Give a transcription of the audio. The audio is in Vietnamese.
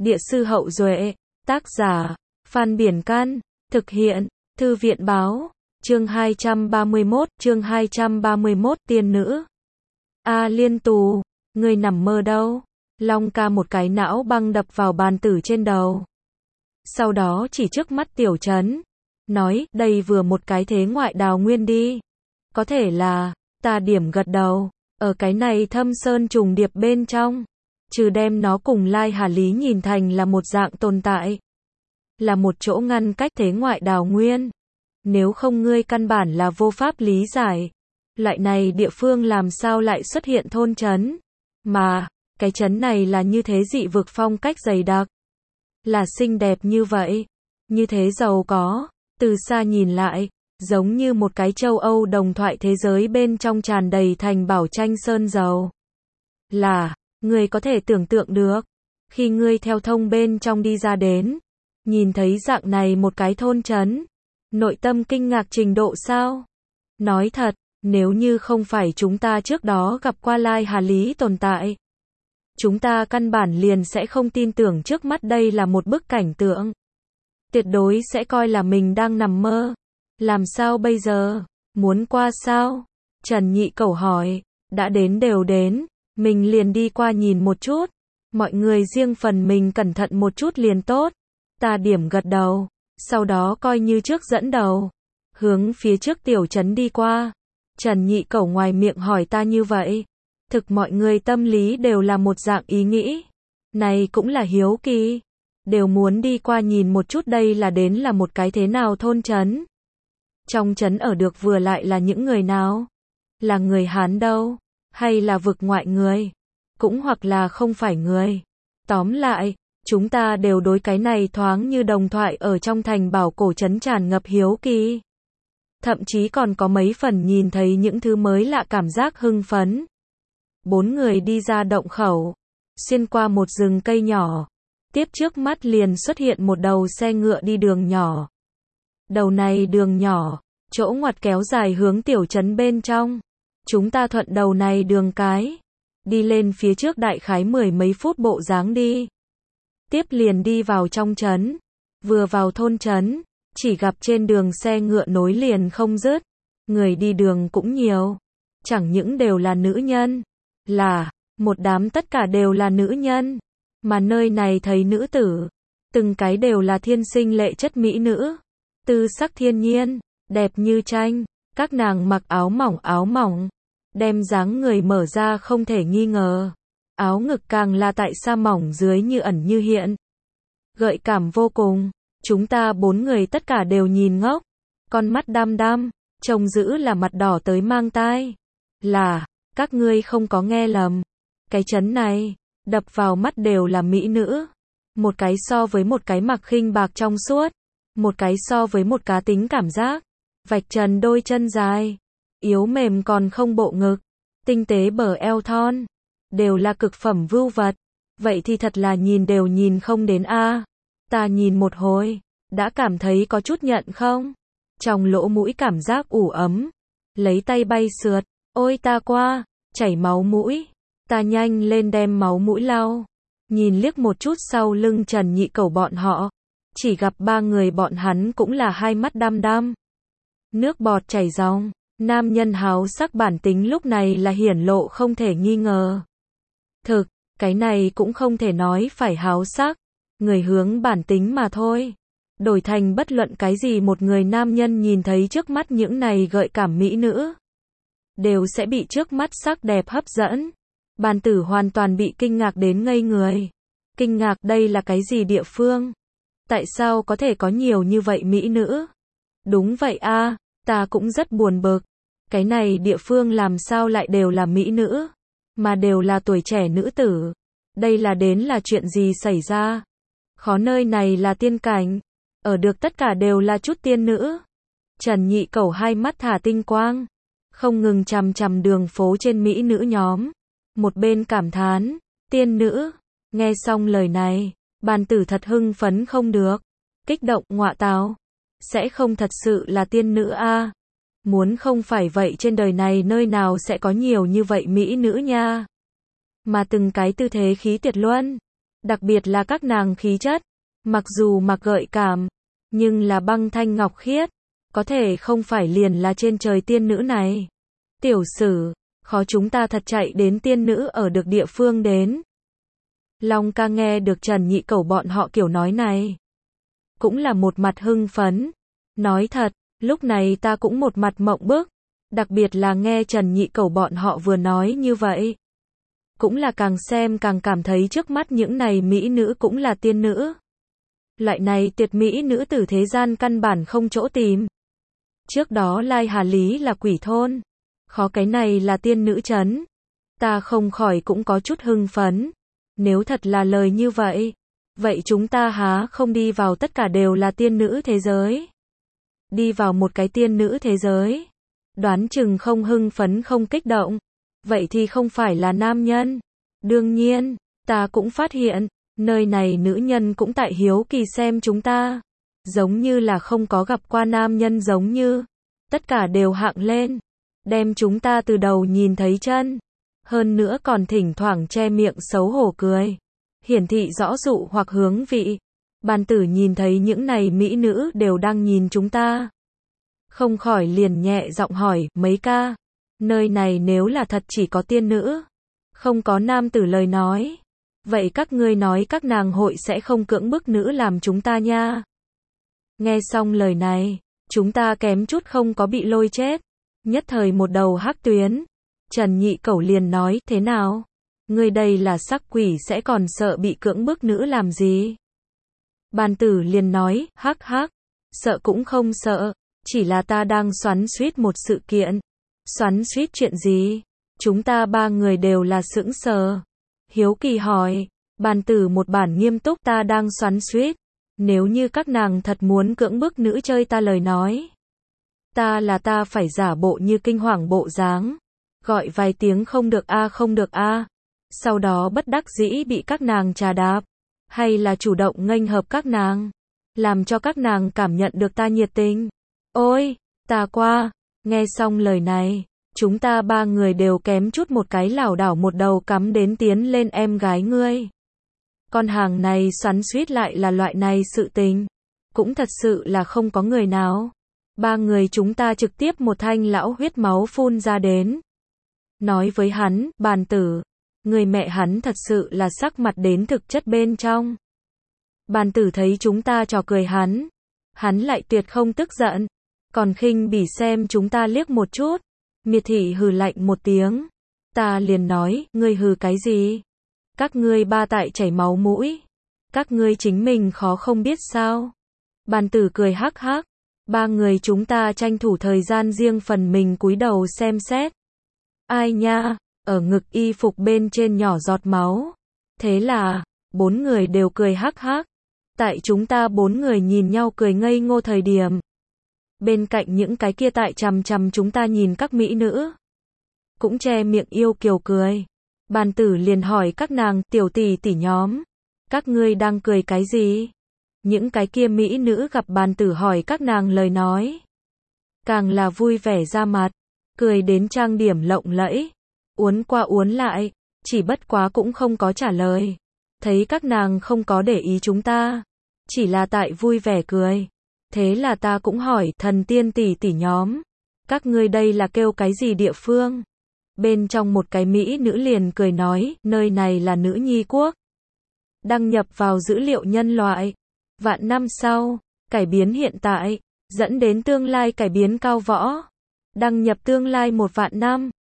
Địa sư Hậu Duệ, tác giả, Phan Biển Can, thực hiện, Thư viện Báo, chương 231, tiên nữ. A Liên Tù, ngươi nằm mơ đâu? Long ca một cái não băng đập vào bàn tử trên đầu. Sau đó chỉ trước mắt Tiểu Trấn, nói, đây vừa một cái thế ngoại đào nguyên đi. Có thể là, ta điểm gật đầu, ở cái này thâm sơn trùng điệp bên trong, trừ đem nó cùng Lai Hà Lý nhìn thành là một dạng tồn tại, là một chỗ ngăn cách thế ngoại đào nguyên. Nếu không ngươi căn bản là vô pháp lý giải, loại này địa phương làm sao lại xuất hiện thôn trấn, mà, cái trấn này là như thế dị vực phong cách dày đặc, là xinh đẹp như vậy, như thế giàu có, từ xa nhìn lại, giống như một cái châu Âu đồng thoại thế giới bên trong tràn đầy thành bảo tranh sơn dầu. Là, ngươi có thể tưởng tượng được, khi ngươi theo thông bên trong đi ra đến, nhìn thấy dạng này một cái thôn trấn, nội tâm kinh ngạc trình độ sao? Nói thật, nếu như không phải chúng ta trước đó gặp qua Lai Hà Lý tồn tại, chúng ta căn bản liền sẽ không tin tưởng trước mắt đây là một bức cảnh tượng. Tuyệt đối sẽ coi là mình đang nằm mơ. Làm sao bây giờ? Muốn qua sao? Trần Nhị Cẩu hỏi. Đã đến đều đến, mình liền đi qua nhìn một chút. Mọi người riêng phần mình cẩn thận một chút liền tốt. Ta điểm gật đầu, sau đó coi như trước dẫn đầu, hướng phía trước Tiểu Trấn đi qua. Trần Nhị Cẩu ngoài miệng hỏi ta như vậy, thực mọi người tâm lý đều là một dạng ý nghĩ. Này cũng là hiếu kỳ, đều muốn đi qua nhìn một chút đây là đến là một cái thế nào thôn trấn. Trong trấn ở được vừa lại là những người nào? Là người Hán đâu? Hay là vực ngoại người? Cũng hoặc là không phải người. Tóm lại, chúng ta đều đối cái này thoáng như đồng thoại ở trong thành bảo cổ trấn tràn ngập hiếu kỳ. Thậm chí còn có mấy phần nhìn thấy những thứ mới lạ cảm giác hưng phấn. 4 người đi ra động khẩu, xuyên qua một rừng cây nhỏ. Tiếp trước mắt liền xuất hiện một đầu xe ngựa đi đường nhỏ. Đầu này đường nhỏ, chỗ ngoặt kéo dài hướng Tiểu Trấn bên trong. Chúng ta thuận đầu này đường cái, đi lên phía trước đại khái 10 mấy phút bộ dáng đi. Tiếp liền đi vào trong trấn. Vừa vào thôn trấn, chỉ gặp trên đường xe ngựa nối liền không dứt. Người đi đường cũng nhiều. Chẳng những đều là nữ nhân. Là, một đám tất cả đều là nữ nhân. Mà nơi này thấy nữ tử, từng cái đều là thiên sinh lệ chất mỹ nữ. Tư sắc thiên nhiên, đẹp như tranh. Các nàng mặc áo mỏng, đem dáng người mở ra không thể nghi ngờ. Áo ngực càng là tại sa mỏng dưới như ẩn như hiện. Gợi cảm vô cùng. Chúng ta 4 người tất cả đều nhìn ngốc. Con mắt đăm đăm, trông dữ là mặt đỏ tới mang tai. Là, các ngươi không có nghe lầm. Cái trấn này, đập vào mắt đều là mỹ nữ. Một cái so với một cái mặc khinh bạc trong suốt. Một cái so với một cá tính cảm giác. Vạch trần đôi chân dài. Yếu mềm còn không bộ ngực. Tinh tế bờ eo thon. Đều là cực phẩm vưu vật. Vậy thì thật là nhìn đều nhìn không đến a. Ta nhìn một hồi, đã cảm thấy có chút nhận không? Trong lỗ mũi cảm giác ủ ấm. Lấy tay bay sượt. Ôi ta qua, chảy máu mũi. Ta nhanh lên đem máu mũi lau. Nhìn liếc một chút sau lưng Trần Nhị Cẩu bọn họ. Chỉ gặp 3 người bọn hắn cũng là hai mắt đăm đăm. Nước bọt chảy ròng. Nam nhân háo sắc bản tính lúc này là hiển lộ không thể nghi ngờ. Thực, cái này cũng không thể nói phải háo sắc. Người hướng bản tính mà thôi. Đổi thành bất luận cái gì một người nam nhân nhìn thấy trước mắt những này gợi cảm mỹ nữ, đều sẽ bị trước mắt sắc đẹp hấp dẫn. Bàn tử hoàn toàn bị kinh ngạc đến ngây người. Kinh ngạc đây là cái gì địa phương? Tại sao có thể có nhiều như vậy mỹ nữ? Đúng vậy a, ta cũng rất buồn bực. Cái này địa phương làm sao lại đều là mỹ nữ? Mà đều là tuổi trẻ nữ tử. Đây là đến là chuyện gì xảy ra? Khó nơi này là tiên cảnh. Ở được tất cả đều là chút tiên nữ. Trần Nhị Cẩu hai mắt thả tinh quang. Không ngừng chằm chằm đường phố trên mỹ nữ nhóm. Một bên cảm thán. Tiên nữ. Nghe xong lời này. Bàn tử thật hưng phấn không được. Kích động ngọa táo. Sẽ không thật sự là tiên nữ a? Muốn không phải vậy trên đời này nơi nào sẽ có nhiều như vậy mỹ nữ nha. Mà từng cái tư thế khí tuyệt luân. Đặc biệt là các nàng khí chất, mặc dù mặc gợi cảm, nhưng là băng thanh ngọc khiết, có thể không phải liền là trên trời tiên nữ này. Tiểu Sử, khó chúng ta thật chạy đến tiên nữ ở được địa phương đến. Long ca nghe được Trần Nhị Cẩu bọn họ kiểu nói này, cũng là một mặt hưng phấn. Nói thật, lúc này ta cũng một mặt mộng bức, đặc biệt là nghe Trần Nhị Cẩu bọn họ vừa nói như vậy. Cũng là càng xem càng cảm thấy trước mắt những này mỹ nữ cũng là tiên nữ. Loại này tuyệt mỹ nữ tử thế gian căn bản không chỗ tìm. Trước đó Lai Hà Lý là quỷ thôn, khó cái này là tiên nữ trấn. Ta không khỏi cũng có chút hưng phấn. Nếu thật là lời như vậy, vậy chúng ta há không đi vào tất cả đều là tiên nữ thế giới. Đi vào một cái tiên nữ thế giới, đoán chừng không hưng phấn không kích động. Vậy thì không phải là nam nhân. Đương nhiên, ta cũng phát hiện, nơi này nữ nhân cũng tại hiếu kỳ xem chúng ta. Giống như là không có gặp qua nam nhân giống như. Tất cả đều hạng lên. Đem chúng ta từ đầu nhìn thấy chân. Hơn nữa còn thỉnh thoảng che miệng xấu hổ cười. Hiển thị rõ dụ hoặc hướng vị. Bàn tử nhìn thấy những này mỹ nữ đều đang nhìn chúng ta. Không khỏi liền nhẹ giọng hỏi, mấy ca. Nơi này nếu là thật chỉ có tiên nữ, không có nam tử lời nói. Vậy các ngươi nói các nàng hội sẽ không cưỡng bức nữ làm chúng ta nha. Nghe xong lời này, chúng ta kém chút không có bị lôi chết. Nhất thời một đầu hắc tuyến. Trần Nhị Cẩu liền nói, thế nào? Ngươi đây là sắc quỷ sẽ còn sợ bị cưỡng bức nữ làm gì? Bàn tử liền nói, hắc hắc, sợ cũng không sợ, chỉ là ta đang xoắn xuýt một sự kiện. Xoắn xuýt chuyện gì? Chúng ta ba người đều là sững sờ. Hiếu kỳ hỏi, bàn tử một bản nghiêm túc, ta đang xoắn xuýt. Nếu như các nàng thật muốn cưỡng bức nữ chơi ta lời nói. Ta phải giả bộ như kinh hoàng bộ dáng. Gọi vài tiếng không được a không được a. Sau đó bất đắc dĩ bị các nàng trà đạp. Hay là chủ động nghênh hợp các nàng. Làm cho các nàng cảm nhận được ta nhiệt tình. Ôi, ta qua. Nghe xong lời này, chúng ta ba người đều kém chút một cái lảo đảo một đầu cắm đến tiến lên em gái ngươi. Con hàng này xoắn xuýt lại là loại này sự tình. Cũng thật sự là không có người nào. Ba người chúng ta trực tiếp một thanh lão huyết máu phun ra đến. Nói với hắn, bàn tử, người mẹ hắn thật sự là sắc mặt đến thực chất bên trong. Bàn tử thấy chúng ta trò cười hắn lại tuyệt không tức giận. Còn khinh bỉ xem chúng ta liếc một chút. Miệt thị hừ lạnh một tiếng. Ta liền nói, ngươi hừ cái gì? Các ngươi ba tại chảy máu mũi. Các ngươi chính mình khó không biết sao? Bàn tử cười hắc hắc. Ba người chúng ta tranh thủ thời gian riêng phần mình cúi đầu xem xét. Ai nha, ở ngực y phục bên trên nhỏ giọt máu. Thế là, bốn người đều cười hắc hắc. Tại chúng ta bốn người nhìn nhau cười ngây ngô thời điểm. Bên cạnh những cái kia tại chằm chằm chúng ta nhìn các mỹ nữ. Cũng che miệng yêu kiều cười. Bàn tử liền hỏi các nàng, tiểu tỷ tỷ nhóm. Các ngươi đang cười cái gì? Những cái kia mỹ nữ gặp bàn tử hỏi các nàng lời nói. Càng là vui vẻ ra mặt. Cười đến trang điểm lộng lẫy. Uốn qua uốn lại. Chỉ bất quá cũng không có trả lời. Thấy các nàng không có để ý chúng ta. Chỉ là tại vui vẻ cười. Thế là ta cũng hỏi, thần tiên tỷ tỷ nhóm. Các ngươi đây là kêu cái gì địa phương? Bên trong một cái mỹ nữ liền cười nói, nơi này là nữ nhi quốc. Đăng nhập vào dữ liệu nhân loại. Vạn năm sau, cải biến hiện tại, dẫn đến tương lai cải biến cao võ. Đăng nhập tương lai 1 vạn năm.